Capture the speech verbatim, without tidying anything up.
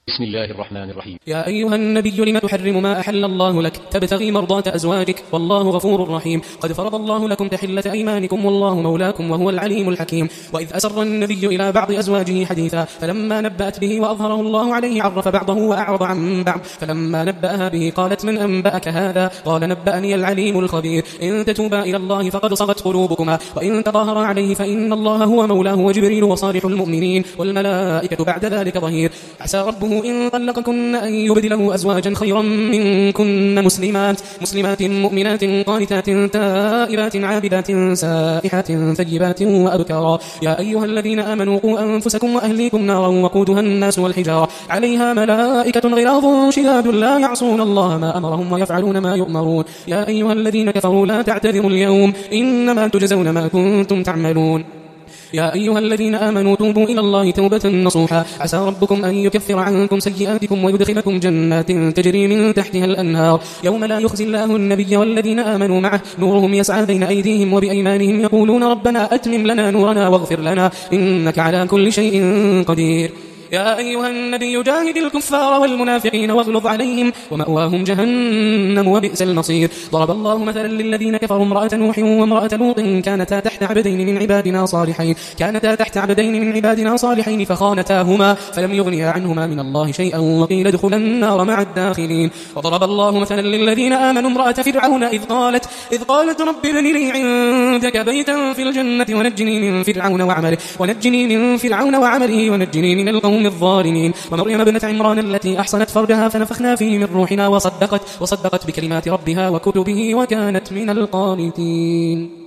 بسم الله الرحمن الرحيم. يا أيها النبي لم تحرم ما أحل الله لك تبتغي مرضات أزواجك والله غفور رحيم. قد فرض الله لكم تحلة أيمانكم والله مولاكم وهو العليم الحكيم. وإذ أسر النبي إلى بعض أزواجه حديثا فلما نبأت به وأظهره الله عليه عرف بعضه وأعرض عن بعض فلما نبأها به قالت من أنبأك هذا؟ قال نبأني العليم الخبير. إن تتوبا إلى الله فقد صغت قلوبكما وإن تظاهرا عليه فإن الله هو مولاه وجبريل وصالح المؤمنين والملائكة بعد ذلك ظهير. عسى ربه إن طلقكن أن يبدله أزواجا خيرا منكن مسلمات مسلمات مؤمنات قانتات تائبات عابدات سائحات ثيبات وأبكارا. يا أيها الذين آمنوا قوا أنفسكم وأهليكم نارا وقودها الناس والحجارة عليها ملائكة غلاظ شداد لا يعصون الله ما أمرهم ويفعلون ما يؤمرون. يا أيها الذين كفروا لا تعتذروا اليوم إنما تجزون ما كنتم تعملون. يا أيها الذين آمنوا توبوا إلى الله توبة نصوحا عسى ربكم أن يكفر عنكم سيئاتكم ويدخلكم جنات تجري من تحتها الأنهار يوم لا يخزي الله النبي والذين آمنوا معه نورهم يسعى بين أيديهم وبأيمانهم يقولون ربنا أتمم لنا نورنا واغفر لنا إنك على كل شيء قدير. يا أيها النبي جاهد الكفار والمنافقين واغلظ عليهم ومأواهم جهنم وبئس المصير. ضرب الله مثلا للذين كفروا امرأة نوح وامرأة لوط كانتا تحت عبدين من عبادنا صالحين كانتا تحت عبدين من عبادنا صالحين فخانتاهما فلم يغنيا عنهما من الله شيئا وقيل ادخلا النار مع الداخلين. وضرب الله مثلا للذين آمنوا امرأة فرعون إذ قالت إذ قالت رب ابن لي عندك بيتا في الجنة ونجني من فرعون وعمله ونجني من فرعون وعمله ونجني من القوم الظالمين. ومريم ابنة عمران التي أحصنت فرجها فنفخنا فيه من روحنا وصدقت وصدقت بكلمات ربها وكتبه وكانت من القانتين.